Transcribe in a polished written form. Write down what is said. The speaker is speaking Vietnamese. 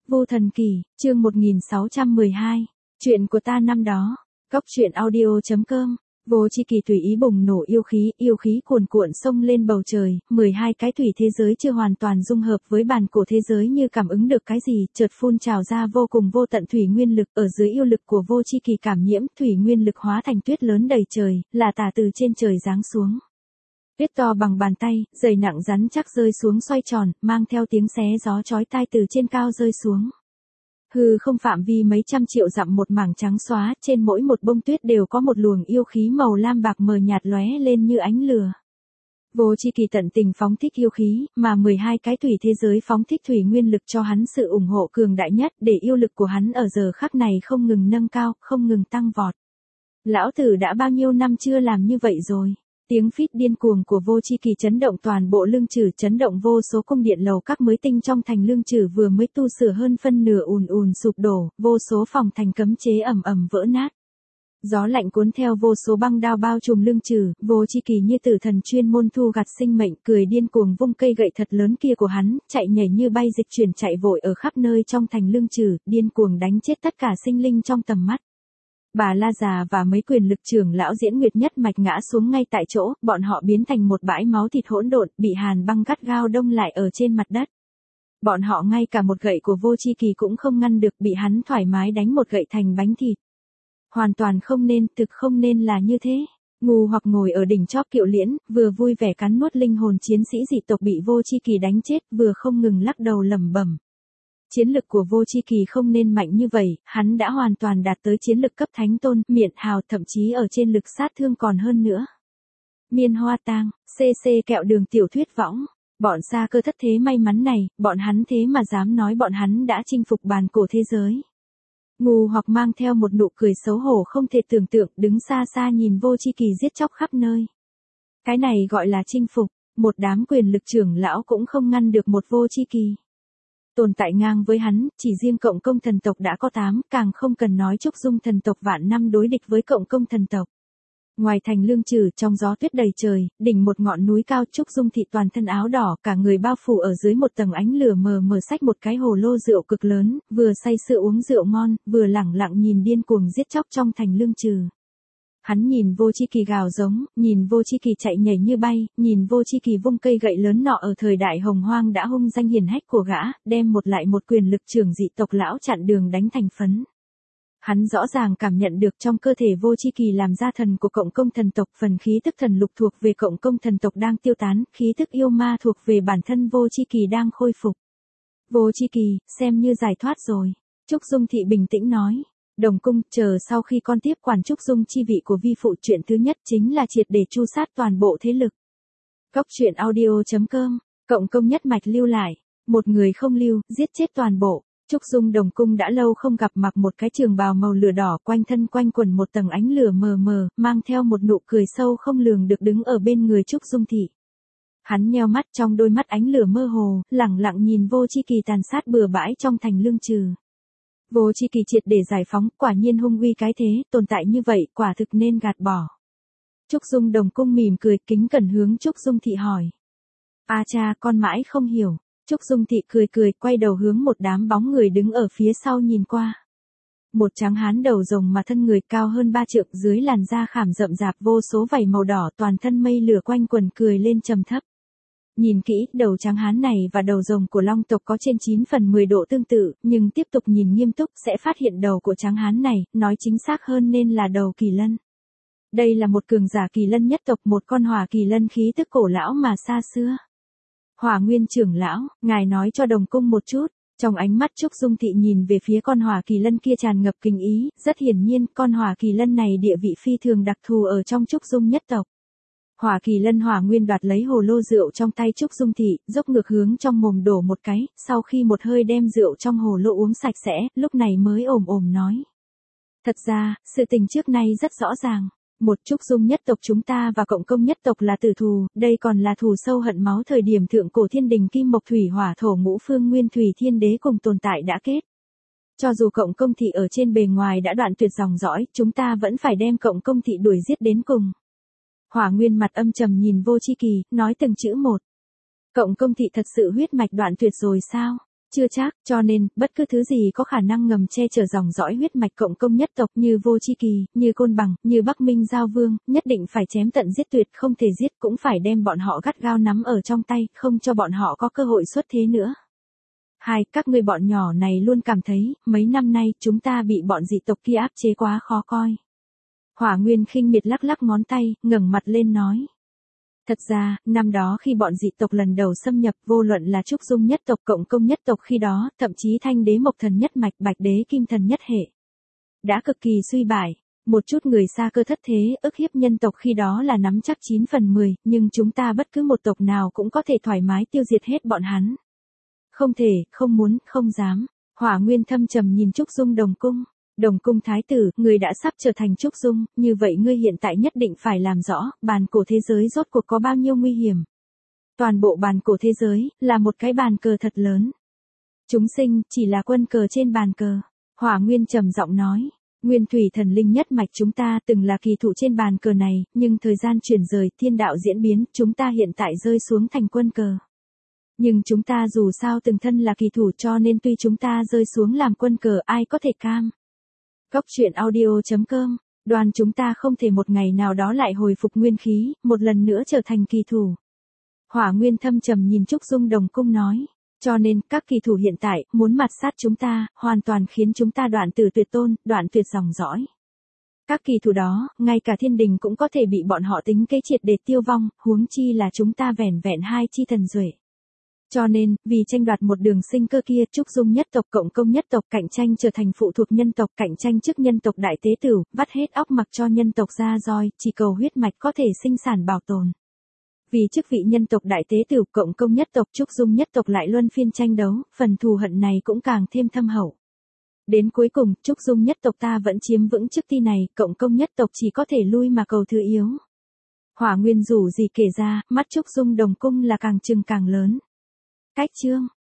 Vô Thần Kỷ, chương 1612. Chuyện của ta năm đó. Góc truyện audio.com. Vô Chi Kỳ tùy ý bùng nổ yêu khí cuồn cuộn xông lên bầu trời, 12 cái thủy thế giới chưa hoàn toàn dung hợp với bản cổ thế giới như cảm ứng được cái gì, chợt phun trào ra vô cùng vô tận thủy nguyên lực, ở dưới yêu lực của Vô Chi Kỳ cảm nhiễm, thủy nguyên lực hóa thành tuyết lớn đầy trời, là tả từ trên trời giáng xuống. Tuyết to bằng bàn tay, dày nặng rắn chắc rơi xuống xoay tròn, mang theo tiếng xé gió chói tai từ trên cao rơi xuống. Hư không phạm vi mấy trăm triệu dặm một mảng trắng xóa, trên mỗi một bông tuyết đều có một luồng yêu khí màu lam bạc mờ nhạt lóe lên như ánh lửa. Vô Chi Kỳ tận tình phóng thích yêu khí, mà 12 cái thủy thế giới phóng thích thủy nguyên lực cho hắn sự ủng hộ cường đại nhất, để yêu lực của hắn ở giờ khắc này không ngừng nâng cao, không ngừng tăng vọt. Lão tử đã bao nhiêu năm chưa làm như vậy rồi. Tiếng phít điên cuồng của Vô Chi Kỳ chấn động toàn bộ Lương Chử, chấn động vô số cung điện lầu các mới tinh trong thành Lương Chử vừa mới tu sửa hơn phân nửa ùn sụp đổ, vô số phòng thành cấm chế ầm ầm vỡ nát. Gió lạnh cuốn theo vô số băng đao bao trùm Lương Chử, Vô Chi Kỳ như tử thần chuyên môn thu gặt sinh mệnh, cười điên cuồng vung cây gậy thật lớn kia của hắn, chạy nhảy như bay dịch chuyển chạy vội ở khắp nơi trong thành Lương Chử, điên cuồng đánh chết tất cả sinh linh trong tầm mắt. Bà La Già và mấy quyền lực trưởng lão Diễn Nguyệt nhất mạch ngã xuống ngay tại chỗ, bọn họ biến thành một bãi máu thịt hỗn độn, bị hàn băng gắt gao đông lại ở trên mặt đất. Bọn họ ngay cả một gậy của Vô Chi Kỳ cũng không ngăn được, bị hắn thoải mái đánh một gậy thành bánh thịt. Hoàn toàn không nên, thực không nên là như thế. Ngu hoặc ngồi ở đỉnh chóp Kiệu Liễn, vừa vui vẻ cắn nuốt linh hồn chiến sĩ dị tộc bị Vô Chi Kỳ đánh chết, vừa không ngừng lắc đầu lẩm bẩm. Chiến lực của Vô Chi Kỳ không nên mạnh như vậy, hắn đã hoàn toàn đạt tới chiến lực cấp thánh tôn, miện hào, thậm chí ở trên lực sát thương còn hơn nữa. Miên Hoa Tang, CC kẹo đường tiểu thuyết võng, bọn Sa Cơ thất thế may mắn này, bọn hắn thế mà dám nói bọn hắn đã chinh phục bàn cổ thế giới. Ngu hoặc mang theo một nụ cười xấu hổ không thể tưởng tượng, đứng xa xa nhìn Vô Chi Kỳ giết chóc khắp nơi. Cái này gọi là chinh phục, một đám quyền lực trưởng lão cũng không ngăn được một Vô Chi Kỳ. Tồn tại ngang với hắn, chỉ riêng Cộng Công thần tộc đã có 8, càng không cần nói Trúc Dung thần tộc vạn năm đối địch với Cộng Công thần tộc. Ngoài thành Lương Chử, trong gió tuyết đầy trời, đỉnh một ngọn núi cao, Trúc Dung thị toàn thân áo đỏ, cả người bao phủ ở dưới một tầng ánh lửa mờ mờ, xách một cái hồ lô rượu cực lớn, vừa say sưa uống rượu ngon, vừa lẳng lặng nhìn điên cuồng giết chóc trong thành Lương Chử. Hắn nhìn Vô Chi Kỳ gào giống, nhìn Vô Chi Kỳ chạy nhảy như bay, nhìn Vô Chi Kỳ vung cây gậy lớn nọ ở thời đại hồng hoang đã hung danh hiển hách của gã, đem một lại một quyền lực trưởng dị tộc lão chặn đường đánh thành phấn. Hắn rõ ràng cảm nhận được trong cơ thể Vô Chi Kỳ làm ra thần của Cộng Công thần tộc, phần khí tức thần lục thuộc về Cộng Công thần tộc đang tiêu tán, khí tức yêu ma thuộc về bản thân Vô Chi Kỳ đang khôi phục. Vô Chi Kỳ, xem như giải thoát rồi. Trúc Dung thị bình tĩnh nói. Đồng cung, chờ sau khi con tiếp quản Trúc Dung chi vị của vi phụ, chuyện thứ nhất chính là triệt để tru sát toàn bộ thế lực. Góc truyện audio.com, Cộng Công nhất mạch lưu lại, một người không lưu, giết chết toàn bộ. Trúc Dung đồng cung đã lâu không gặp, mặc một cái trường bào màu lửa đỏ, quanh thân quanh quẩn một tầng ánh lửa mờ mờ, mang theo một nụ cười sâu không lường được đứng ở bên người Trúc Dung thị. Hắn nheo mắt, trong đôi mắt ánh lửa mơ hồ, lẳng lặng nhìn Vô Chi Kỳ tàn sát bừa bãi trong thành Lương Chử. Vô Chi Kỳ triệt để giải phóng, quả nhiên hung uy cái thế, tồn tại như vậy, quả thực nên gạt bỏ. Trúc Dung đồng cung mỉm cười, kính cẩn hướng Trúc Dung thị hỏi. A cha, con mãi không hiểu. Trúc Dung thị cười, quay đầu hướng một đám bóng người đứng ở phía sau nhìn qua. Một tráng hán đầu rồng mà thân người cao hơn 3 trượng, dưới làn da khảm rậm rạp vô số vảy màu đỏ, toàn thân mây lửa quanh quần, cười lên trầm thấp. Nhìn kỹ, đầu tráng hán này và đầu rồng của Long tộc có trên 9 phần 10 độ tương tự, nhưng tiếp tục nhìn nghiêm túc sẽ phát hiện đầu của tráng hán này, nói chính xác hơn nên là đầu kỳ lân. Đây là một cường giả kỳ lân nhất tộc, một con hỏa kỳ lân khí tức cổ lão mà xa xưa. Hỏa Nguyên trưởng lão, ngài nói cho đồng cung một chút. Trong ánh mắt Trúc Dung thị nhìn về phía con hỏa kỳ lân kia tràn ngập kinh ý, rất hiển nhiên con hỏa kỳ lân này địa vị phi thường đặc thù ở trong Trúc Dung nhất tộc. Hỏa kỳ lân Hỏa Nguyên đoạt lấy hồ lô rượu trong tay Trúc Dung thị, dốc ngược hướng trong mồm đổ một cái, sau khi một hơi đem rượu trong hồ lô uống sạch sẽ, lúc này mới ồm nói. Thật ra, sự tình trước nay rất rõ ràng. Một Trúc Dung nhất tộc chúng ta và Cộng Công nhất tộc là tử thù, đây còn là thù sâu hận máu thời điểm thượng cổ thiên đình kim mộc thủy hỏa thổ ngũ phương nguyên thủy thiên đế cùng tồn tại đã kết. Cho dù Cộng Công thị ở trên bề ngoài đã đoạn tuyệt dòng dõi, chúng ta vẫn phải đem Cộng Công thị đuổi giết đến cùng. Hỏa Nguyên mặt âm trầm nhìn Vô Chi Kỳ, nói từng chữ một. Cộng Công thị thật sự huyết mạch đoạn tuyệt rồi sao? Chưa chắc, cho nên, bất cứ thứ gì có khả năng ngầm che chở dòng dõi huyết mạch cộng công nhất tộc như Vô Chi Kỳ, như Côn Bằng, như Bắc Minh Giao Vương, nhất định phải chém tận giết tuyệt, không thể giết cũng phải đem bọn họ gắt gao nắm ở trong tay, không cho bọn họ có cơ hội xuất thế nữa. Hai, các ngươi bọn nhỏ này luôn cảm thấy, mấy năm nay chúng ta bị bọn dị tộc kia áp chế quá khó coi. Hỏa Nguyên khinh miệt lắc lắc ngón tay, ngẩng mặt lên nói. Thật ra, năm đó khi bọn dị tộc lần đầu xâm nhập, vô luận là Trúc Dung nhất tộc cộng công nhất tộc khi đó, thậm chí Thanh đế Mộc thần nhất mạch, Bạch đế Kim thần nhất hệ, đã cực kỳ suy bại. Một chút người xa cơ thất thế, ức hiếp nhân tộc khi đó là nắm chắc 9 phần 10, nhưng chúng ta bất cứ một tộc nào cũng có thể thoải mái tiêu diệt hết bọn hắn. Không thể, không muốn, không dám. Hỏa Nguyên thâm trầm nhìn Trúc Dung Đồng Cung. Đồng Cung thái tử, người đã sắp trở thành Trúc Dung, như vậy ngươi hiện tại nhất định phải làm rõ, bàn cổ thế giới rốt cuộc có bao nhiêu nguy hiểm. Toàn bộ bàn cổ thế giới, là một cái bàn cờ thật lớn. Chúng sinh, chỉ là quân cờ trên bàn cờ. Hỏa Nguyên trầm giọng nói, Nguyên thủy thần linh nhất mạch chúng ta từng là kỳ thủ trên bàn cờ này, nhưng thời gian chuyển rời, thiên đạo diễn biến, chúng ta hiện tại rơi xuống thành quân cờ. Nhưng chúng ta dù sao từng thân là kỳ thủ cho nên tuy chúng ta rơi xuống làm quân cờ ai có thể cam. Góc truyện audio.com, đoàn chúng ta không thể một ngày nào đó lại hồi phục nguyên khí, một lần nữa trở thành kỳ thủ. Hỏa Nguyên thâm trầm nhìn Trúc Dung Đồng Cung nói, cho nên các kỳ thủ hiện tại muốn mặt sát chúng ta, hoàn toàn khiến chúng ta đoạn tử tuyệt tôn, đoạn tuyệt dòng dõi. Các kỳ thủ đó, ngay cả thiên đình cũng có thể bị bọn họ tính kế triệt để tiêu vong, huống chi là chúng ta vẻn vẹn hai chi thần duệ. Cho nên, vì tranh đoạt một đường sinh cơ kia, Trúc Dung nhất tộc cộng công nhất tộc cạnh tranh trở thành phụ thuộc nhân tộc, cạnh tranh trước nhân tộc đại tế tử, vắt hết óc mặc cho nhân tộc ra roi, chỉ cầu huyết mạch có thể sinh sản bảo tồn. Vì chức vị nhân tộc đại tế tử cộng công nhất tộc Trúc Dung nhất tộc lại luân phiên tranh đấu, phần thù hận này cũng càng thêm thâm hậu. Đến cuối cùng, Trúc Dung nhất tộc ta vẫn chiếm vững chức ti này, cộng công nhất tộc chỉ có thể lui mà cầu thứ yếu. Hỏa Nguyên dù gì kể ra, mắt Trúc Dung Đồng Cung là càng trừng càng lớn. Cách chương